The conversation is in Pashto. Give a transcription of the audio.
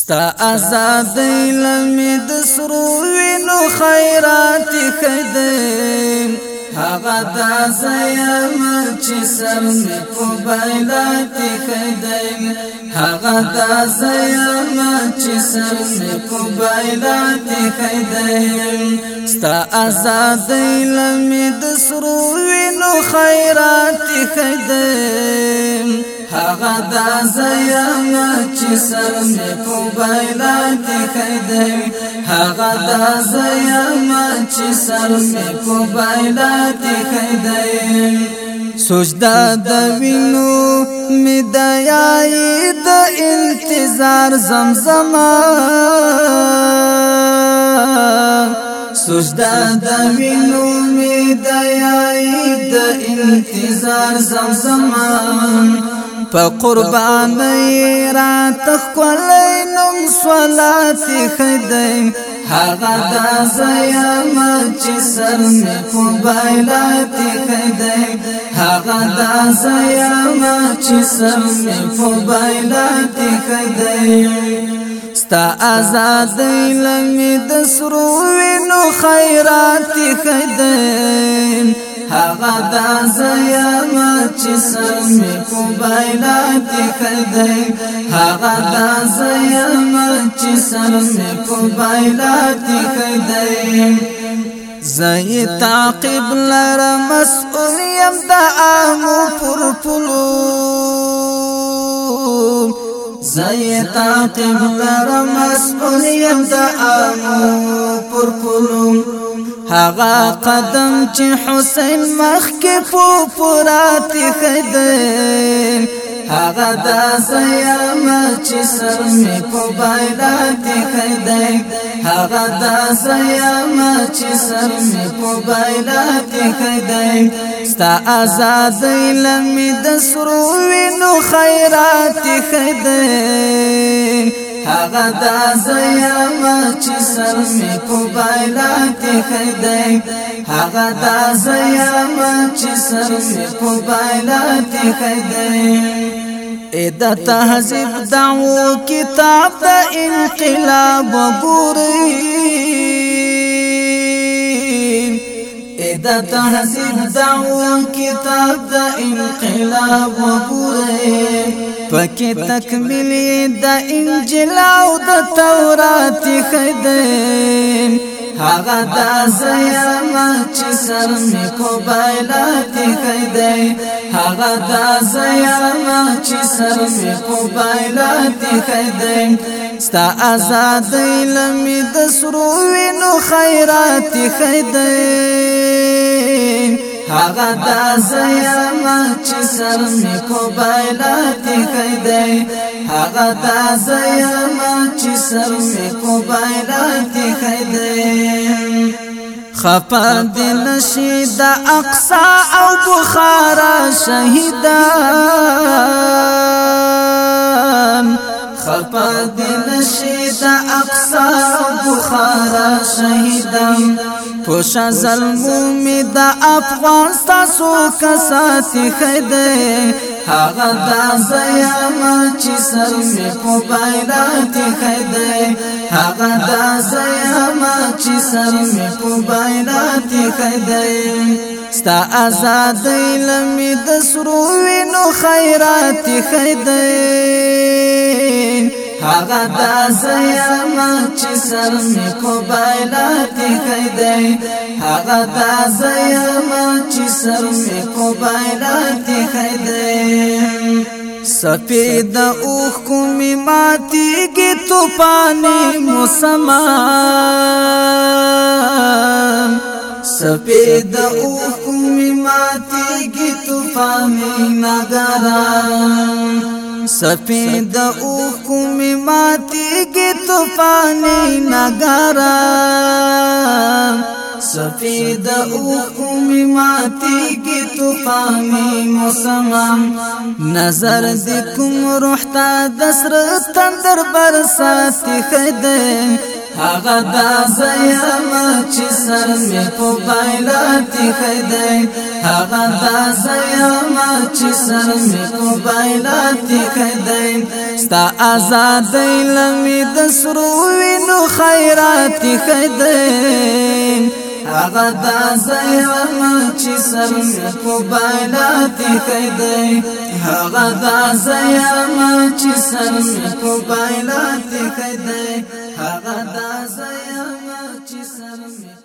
ستا آزادی لمی دسرو وینو خیرات خیدیم هغه دا زیم چې سر می په بایلات خیدیم هغه دا زیم چې سر می په بایلات خیدیم ستا آزادی لمی دسرو وینو خیرات خیدیم هغه دا زیم چې سر می په بایلات خیدیم هغه دا زیم چې سر می په بایلات خیدیم سجدا د وینو می دایای د انتظار زمزمه سجدا د وینو می دایای د انتظار زمزمه په قربانی را تخکلی نم صلات خیدیم هغه دا زیم چې سر می په بایلات خیدیم هغه دا زیم چې سر می په بایلات خیدیم ستا آزادی لمی دسرو وینو خیرات خیدیم هغه دا زیم چې سر می په بایلات خیدیم هغه دا زیم چې سر می په بایلات خیدیم زئی تعقیب لره مسئول یم د عامو پر پلو زئی تعقیب لره مسئول یم د عامو پر پلو هغه قدم چې حسین مخکې په پورات خیدیم هغه دا زیم چې سر می په بایلات خیدیم هغه دا زیم چې سر می په بایلات خیدیم ستا آزادی لمی دسرو وینو خیرات خیدیم هغه دا زیم چې سر می په بایلات خیدیم هغه دا زیم چې سر می په بایلات خیدیم ادا تهذیب دعو کتاب د انقلاب وګورئ ادا تهذیب دعو کتاب د انقلاب وګورئ پکې تکمیل د انجیل او د تورات خیدیم هغه دا زیم چې سر می په بایلات خیدیم هغه دا زیم چې سر می په بایلات خیدیم ستا آزادی لمی دسرو وینو خیرات خیدیم هغه دا زیم چې سر می په بایلات خیدیم هغه دا زیم چې سر می په بایلات خیدیم خفا دی نشی دا اقصا او بخارا شهیدان خفا دی نشی دا اقصا او بخارا شهیدان پوشا ظلمومی دا افغان ستاسو کساتی خیدیم هغه دا زیم چې سر می په بایلات خیدیم هغه دا زیم چې سر می په بایلات خیدیم ستا آزادی لمی دسرو وینو خیرات خیدیم هغه دا زیم چې سر می په بایلات خیدیم هغه دا زیم چې سر می په بایلات خیدیم سفید اوخ کومی ماتیږي توپانی مسلمان سفید اوخ کومی ماتیږي توپانی نګاران سفید اوخ کومی ماتیږي توپانی نګاران سفید اوخ کومی ماتیږي توپانی مسلمان نظر دې کوم روح ته دسر تندر برسات خیدیم هغه دا زیما چې سر مې په بایلات خدای هغه دا زیما چې سر مې په بایلات خدای ستا آزاد لمې د سرو وینو خیرات خدای هغه دا زیما چې سر مې په بایلات خدای هغه دا زیما چې سر مې په بایلات خدای هغه دا زیما چې سر مې